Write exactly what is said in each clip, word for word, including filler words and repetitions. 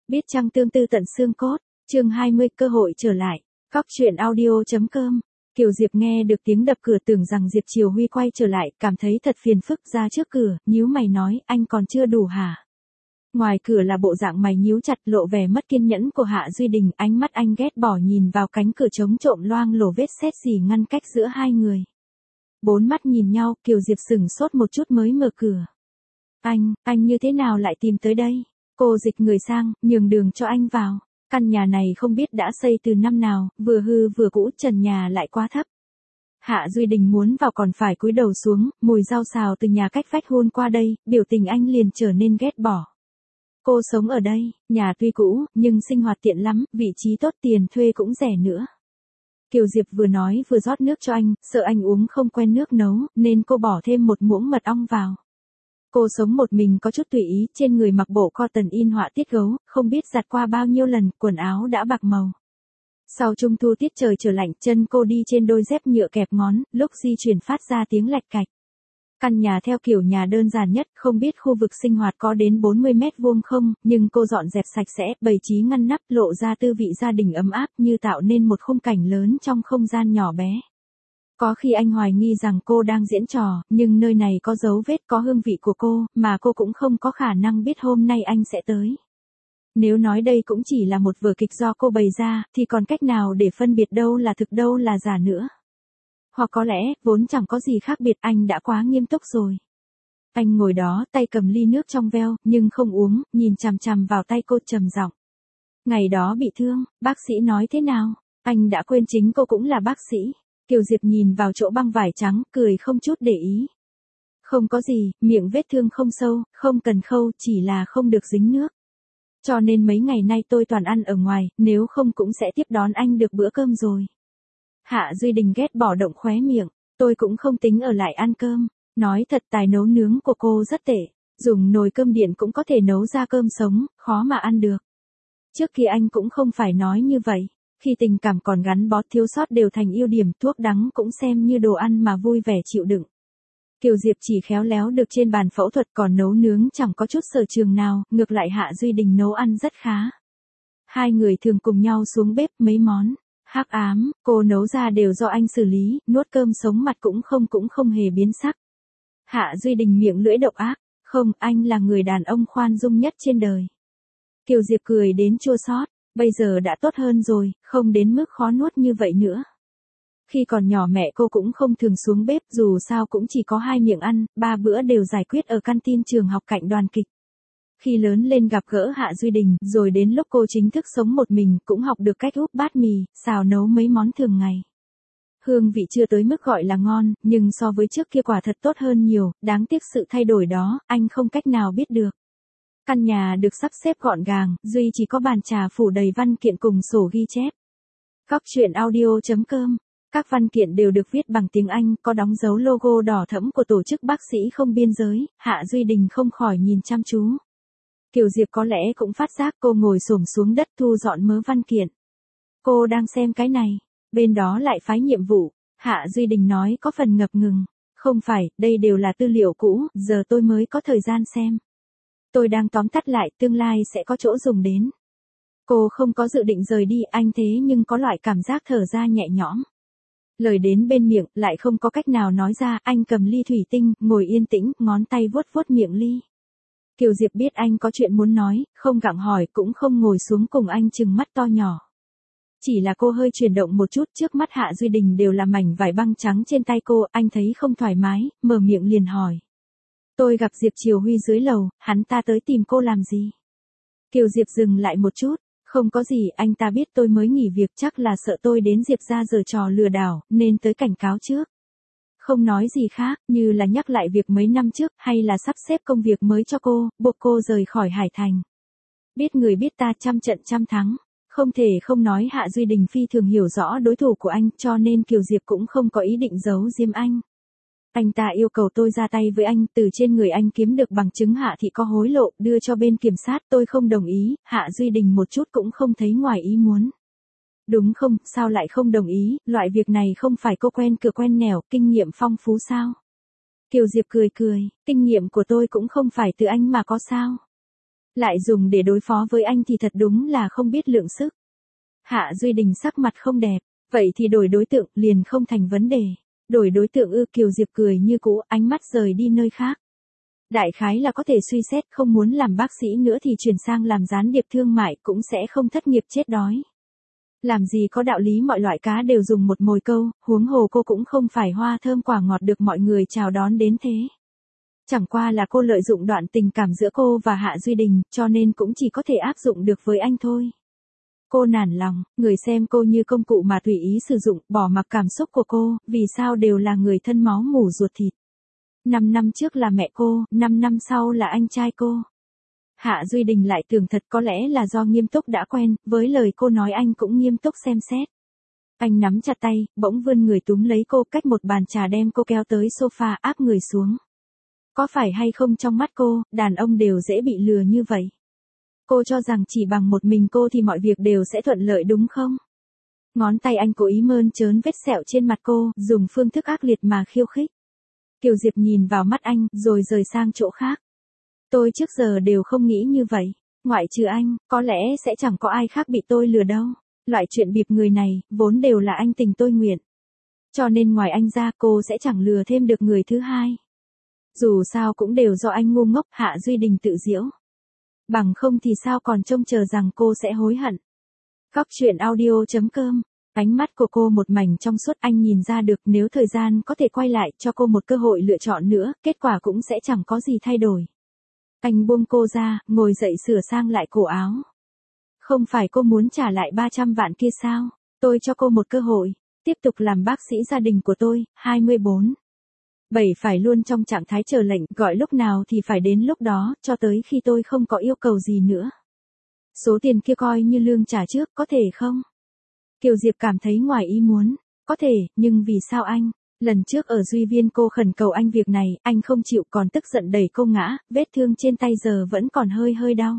Biết chăng tương tư tận xương cốt, chương hai mươi cơ hội trở lại, Cóc truyện audio.com. Kiều Diệp nghe được tiếng đập cửa tưởng rằng Diệp Triều Huy quay trở lại, cảm thấy thật phiền phức ra trước cửa, nhíu mày nói, anh còn chưa đủ hả? Ngoài cửa là bộ dạng mày nhíu chặt lộ vẻ mất kiên nhẫn của Hạ Duy Đình, ánh mắt anh ghét bỏ nhìn vào cánh cửa trống trộm loang lổ vết sét xỉ ngăn cách giữa hai người. Bốn mắt nhìn nhau, Kiều Diệp sửng sốt một chút mới mở cửa. Anh, anh như thế nào lại tìm tới đây? Cô dịch người sang, nhường đường cho anh vào. Căn nhà này không biết đã xây từ năm nào, vừa hư vừa cũ, trần nhà lại quá thấp. Hạ Duy Đình muốn vào còn phải cúi đầu xuống, mùi rau xào từ nhà cách vách hôn qua đây, biểu tình anh liền trở nên ghét bỏ. Cô sống ở đây, nhà tuy cũ, nhưng sinh hoạt tiện lắm, vị trí tốt, tiền thuê cũng rẻ nữa. Kiều Diệp vừa nói vừa rót nước cho anh, sợ anh uống không quen nước nấu, nên cô bỏ thêm một muỗng mật ong vào. Cô sống một mình có chút tùy ý, trên người mặc bộ cotton in họa tiết gấu, không biết giặt qua bao nhiêu lần, quần áo đã bạc màu. Sau trung thu tiết trời trở lạnh, chân cô đi trên đôi dép nhựa kẹp ngón, lúc di chuyển phát ra tiếng lạch cạch. Căn nhà theo kiểu nhà đơn giản nhất, không biết khu vực sinh hoạt có đến bốn mươi mét vuông không, nhưng cô dọn dẹp sạch sẽ, bày trí ngăn nắp, lộ ra tư vị gia đình ấm áp, như tạo nên một khung cảnh lớn trong không gian nhỏ bé. Có khi anh hoài nghi rằng cô đang diễn trò, nhưng nơi này có dấu vết, có hương vị của cô, mà cô cũng không có khả năng biết hôm nay anh sẽ tới. Nếu nói đây cũng chỉ là một vở kịch do cô bày ra, thì còn cách nào để phân biệt đâu là thực đâu là giả nữa. Hoặc có lẽ, vốn chẳng có gì khác biệt, anh đã quá nghiêm túc rồi. Anh ngồi đó, tay cầm ly nước trong veo, nhưng không uống, nhìn chằm chằm vào tay cô trầm giọng. Ngày đó bị thương, bác sĩ nói thế nào? Anh đã quên chính cô cũng là bác sĩ. Kiều Diệp nhìn vào chỗ băng vải trắng, cười không chút để ý. Không có gì, miệng vết thương không sâu, không cần khâu, chỉ là không được dính nước. Cho nên mấy ngày nay tôi toàn ăn ở ngoài, nếu không cũng sẽ tiếp đón anh được bữa cơm rồi. Hạ Duy Đình ghét bỏ động khóe miệng, tôi cũng không tính ở lại ăn cơm. Nói thật, tài nấu nướng của cô rất tệ, dùng nồi cơm điện cũng có thể nấu ra cơm sống, khó mà ăn được. Trước kia anh cũng không phải nói như vậy. Khi tình cảm còn gắn bó, thiếu sót đều thành ưu điểm, thuốc đắng cũng xem như đồ ăn mà vui vẻ chịu đựng. Kiều Diệp chỉ khéo léo được trên bàn phẫu thuật, còn nấu nướng chẳng có chút sở trường nào, ngược lại Hạ Duy Đình nấu ăn rất khá. Hai người thường cùng nhau xuống bếp mấy món. Hắc ám, cô nấu ra đều do anh xử lý, nuốt cơm sống mặt cũng không cũng không hề biến sắc. Hạ Duy Đình miệng lưỡi độc ác, không, anh là người đàn ông khoan dung nhất trên đời. Kiều Diệp cười đến chua xót. Bây giờ đã tốt hơn rồi, không đến mức khó nuốt như vậy nữa. Khi còn nhỏ mẹ cô cũng không thường xuống bếp, dù sao cũng chỉ có hai miệng ăn, ba bữa đều giải quyết ở canteen trường học cạnh đoàn kịch. Khi lớn lên gặp gỡ Hạ Duy Đình, rồi đến lúc cô chính thức sống một mình, cũng học được cách úp bát mì, xào nấu mấy món thường ngày. Hương vị chưa tới mức gọi là ngon, nhưng so với trước kia quả thật tốt hơn nhiều, đáng tiếc sự thay đổi đó, anh không cách nào biết được. Căn nhà được sắp xếp gọn gàng, duy chỉ có bàn trà phủ đầy văn kiện cùng sổ ghi chép. Cóc truyện audio.com. Các văn kiện đều được viết bằng tiếng Anh, có đóng dấu logo đỏ thẫm của tổ chức bác sĩ không biên giới. Hạ Duy Đình không khỏi nhìn chăm chú. Kiều Diệp có lẽ cũng phát giác, cô ngồi xổm xuống đất thu dọn mớ văn kiện. Cô đang xem cái này, bên đó lại phái nhiệm vụ. Hạ Duy Đình nói có phần ngập ngừng. Không phải, đây đều là tư liệu cũ, giờ tôi mới có thời gian xem. Tôi đang tóm tắt lại, tương lai sẽ có chỗ dùng đến. Cô không có dự định rời đi, anh thế nhưng có loại cảm giác thở ra nhẹ nhõm. Lời đến bên miệng, lại không có cách nào nói ra, anh cầm ly thủy tinh, ngồi yên tĩnh, ngón tay vuốt vuốt miệng ly. Kiều Diệp biết anh có chuyện muốn nói, không gặng hỏi, cũng không ngồi xuống cùng anh trừng mắt to nhỏ. Chỉ là cô hơi chuyển động một chút, trước mắt Hạ Duy Đình đều là mảnh vải băng trắng trên tay cô, anh thấy không thoải mái, mở miệng liền hỏi. Tôi gặp Diệp Triều Huy dưới lầu, hắn ta tới tìm cô làm gì? Kiều Diệp dừng lại một chút, không có gì, anh ta biết tôi mới nghỉ việc, chắc là sợ tôi đến Diệp ra giở trò lừa đảo, nên tới cảnh cáo trước. Không nói gì khác, như là nhắc lại việc mấy năm trước, hay là sắp xếp công việc mới cho cô, buộc cô rời khỏi Hải Thành. Biết người biết ta, trăm trận trăm thắng. Không thể không nói Hạ Duy Đình phi thường hiểu rõ đối thủ của anh, cho nên Kiều Diệp cũng không có ý định giấu giếm anh. Anh ta yêu cầu tôi ra tay với anh, từ trên người anh kiếm được bằng chứng Hạ thị có hối lộ, đưa cho bên kiểm sát, tôi không đồng ý. Hạ Duy Đình một chút cũng không thấy ngoài ý muốn. Đúng không, sao lại không đồng ý, loại việc này không phải cô quen cửa quen nẻo, kinh nghiệm phong phú sao? Kiều Diệp cười cười, kinh nghiệm của tôi cũng không phải từ anh mà có sao? Lại dùng để đối phó với anh thì thật đúng là không biết lượng sức. Hạ Duy Đình sắc mặt không đẹp, vậy thì đổi đối tượng liền không thành vấn đề. Đổi đối tượng ư? Kiều Diệp cười như cũ, ánh mắt rời đi nơi khác. Đại khái là có thể suy xét, không muốn làm bác sĩ nữa thì chuyển sang làm gián điệp thương mại cũng sẽ không thất nghiệp chết đói. Làm gì có đạo lý mọi loại cá đều dùng một mồi câu, huống hồ cô cũng không phải hoa thơm quả ngọt được mọi người chào đón đến thế. Chẳng qua là cô lợi dụng đoạn tình cảm giữa cô và Hạ Duy Đình, cho nên cũng chỉ có thể áp dụng được với anh thôi. Cô nản lòng, người xem cô như công cụ mà tùy ý sử dụng, bỏ mặc cảm xúc của cô, vì sao đều là người thân máu mủ ruột thịt. Năm năm trước là mẹ cô, năm năm sau là anh trai cô. Hạ Duy Đình lại tưởng thật có lẽ là do nghiêm túc đã quen, với lời cô nói anh cũng nghiêm túc xem xét. Anh nắm chặt tay, bỗng vươn người túm lấy cô cách một bàn trà đem cô kéo tới sofa áp người xuống. Có phải hay không trong mắt cô, đàn ông đều dễ bị lừa như vậy? Cô cho rằng chỉ bằng một mình cô thì mọi việc đều sẽ thuận lợi đúng không? Ngón tay anh cố ý mơn trớn vết sẹo trên mặt cô, dùng phương thức ác liệt mà khiêu khích. Kiều Diệp nhìn vào mắt anh, rồi rời sang chỗ khác. Tôi trước giờ đều không nghĩ như vậy. Ngoại trừ anh, có lẽ sẽ chẳng có ai khác bị tôi lừa đâu. Loại chuyện bịp người này, vốn đều là anh tình tôi nguyện. Cho nên ngoài anh ra cô sẽ chẳng lừa thêm được người thứ hai. Dù sao cũng đều do anh ngu ngốc. Hạ Duy Đình tự giễu. Bằng không thì sao còn trông chờ rằng cô sẽ hối hận. Góc truyện audio chấm com. Ánh mắt của cô một mảnh trong suốt, anh nhìn ra được nếu thời gian có thể quay lại cho cô một cơ hội lựa chọn nữa, kết quả cũng sẽ chẳng có gì thay đổi. Anh buông cô ra, ngồi dậy sửa sang lại cổ áo. Không phải cô muốn trả lại ba trăm vạn kia sao? Tôi cho cô một cơ hội, tiếp tục làm bác sĩ gia đình của tôi, hai mươi bốn. bảy phải luôn trong trạng thái chờ lệnh, gọi lúc nào thì phải đến lúc đó, cho tới khi tôi không có yêu cầu gì nữa. Số tiền kia coi như lương trả trước, có thể không? Kiều Diệp cảm thấy ngoài ý muốn. Có thể, nhưng vì sao anh? Lần trước ở Duy Viên cô khẩn cầu anh việc này, anh không chịu, còn tức giận đẩy cô ngã, vết thương trên tay giờ vẫn còn hơi hơi đau.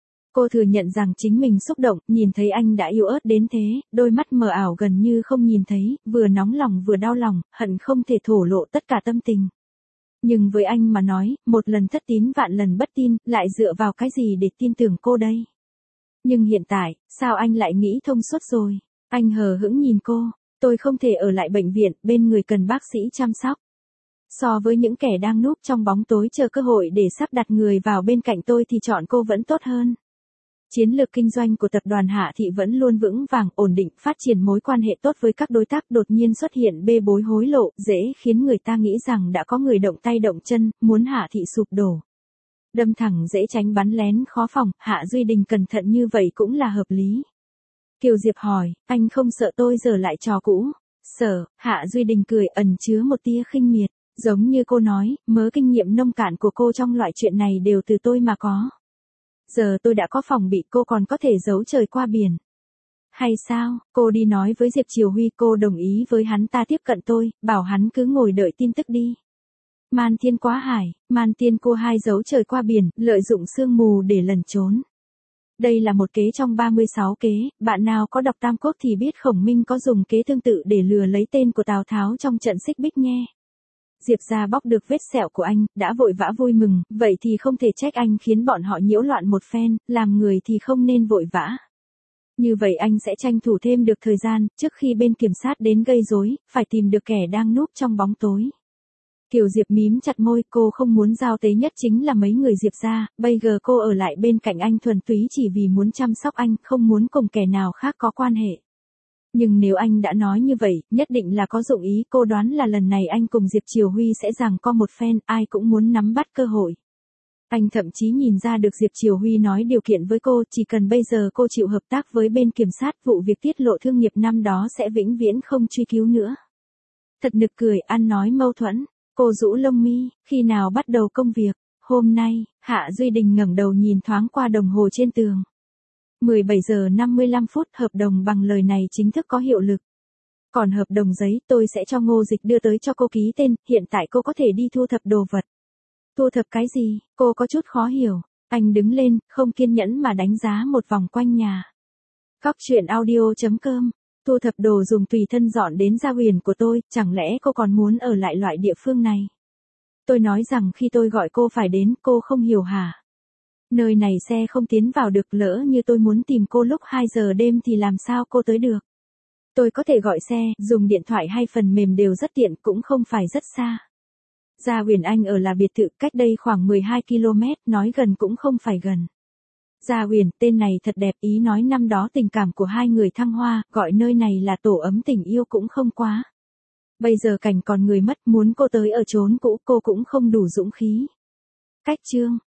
Cô thừa nhận rằng chính mình xúc động, nhìn thấy anh đã yếu ớt đến thế, đôi mắt mờ ảo gần như không nhìn thấy, vừa nóng lòng vừa đau lòng, hận không thể thổ lộ tất cả tâm tình. Nhưng với anh mà nói, một lần thất tín vạn lần bất tin, lại dựa vào cái gì để tin tưởng cô đây? Nhưng hiện tại, sao anh lại nghĩ thông suốt rồi? Anh hờ hững nhìn cô, tôi không thể ở lại bệnh viện, bên người cần bác sĩ chăm sóc. So với những kẻ đang núp trong bóng tối chờ cơ hội để sắp đặt người vào bên cạnh tôi thì chọn cô vẫn tốt hơn. Chiến lược kinh doanh của tập đoàn Hạ Thị vẫn luôn vững vàng, ổn định, phát triển mối quan hệ tốt với các đối tác, đột nhiên xuất hiện bê bối hối lộ, dễ khiến người ta nghĩ rằng đã có người động tay động chân, muốn Hạ Thị sụp đổ. Đâm thẳng dễ tránh bắn lén khó phòng, Hạ Duy Đình cẩn thận như vậy cũng là hợp lý. Kiều Diệp hỏi, anh không sợ tôi giở lại trò cũ? Sợ. Hạ Duy Đình cười ẩn chứa một tia khinh miệt, giống như cô nói, mớ kinh nghiệm nông cạn của cô trong loại chuyện này đều từ tôi mà có. Giờ tôi đã có phòng bị, cô còn có thể giấu trời qua biển. Hay sao? Cô đi nói với Diệp Triều Huy, cô đồng ý với hắn ta tiếp cận tôi, bảo hắn cứ ngồi đợi tin tức đi. Man thiên quá hải, man tiên cô hai giấu trời qua biển, lợi dụng sương mù để lẩn trốn. Đây là một kế trong ba mươi sáu kế, bạn nào có đọc Tam Quốc thì biết Khổng Minh có dùng kế tương tự để lừa lấy tên của Tào Tháo trong trận Xích Bích nhé. Diệp gia bóc được vết sẹo của anh, đã vội vã vui mừng, vậy thì không thể trách anh khiến bọn họ nhiễu loạn một phen, làm người thì không nên vội vã. Như vậy anh sẽ tranh thủ thêm được thời gian, trước khi bên kiểm sát đến gây rối, phải tìm được kẻ đang núp trong bóng tối. Kiều Diệp mím chặt môi, cô không muốn giao tế nhất chính là mấy người Diệp gia, bây giờ cô ở lại bên cạnh anh thuần túy chỉ vì muốn chăm sóc anh, không muốn cùng kẻ nào khác có quan hệ. Nhưng nếu anh đã nói như vậy, nhất định là có dụng ý, cô đoán là lần này anh cùng Diệp Triều Huy sẽ giằng co một phen, ai cũng muốn nắm bắt cơ hội. Anh thậm chí nhìn ra được Diệp Triều Huy nói điều kiện với cô, chỉ cần bây giờ cô chịu hợp tác với bên kiểm sát, vụ việc tiết lộ thương nghiệp năm đó sẽ vĩnh viễn không truy cứu nữa. Thật nực cười, ăn nói mâu thuẫn. Cô rũ lông mi, khi nào bắt đầu công việc? Hôm nay. Hạ Duy Đình ngẩng đầu nhìn thoáng qua đồng hồ trên tường. mười bảy giờ năm mươi lăm phút, hợp đồng bằng lời này chính thức có hiệu lực. Còn hợp đồng giấy, tôi sẽ cho Ngô Dịch đưa tới cho cô ký tên, hiện tại cô có thể đi thu thập đồ vật. Thu thập cái gì? Cô có chút khó hiểu. Anh đứng lên, không kiên nhẫn mà đánh giá một vòng quanh nhà. Góc truyện audio chấm com. Thu thập đồ dùng tùy thân dọn đến gia huyền của tôi, chẳng lẽ cô còn muốn ở lại loại địa phương này? Tôi nói rằng khi tôi gọi cô phải đến, cô không hiểu hả? Nơi này xe không tiến vào được, lỡ như tôi muốn tìm cô lúc hai giờ đêm thì làm sao cô tới được. Tôi có thể gọi xe, dùng điện thoại hay phần mềm đều rất tiện, cũng không phải rất xa. Gia Huyền Anh ở là biệt thự cách đây khoảng mười hai ki lô mét, nói gần cũng không phải gần. Gia Huyền, tên này thật đẹp, ý nói năm đó tình cảm của hai người thăng hoa, gọi nơi này là tổ ấm tình yêu cũng không quá. Bây giờ cảnh còn người mất, muốn cô tới ở chốn cũ cô cũng không đủ dũng khí. Cách chương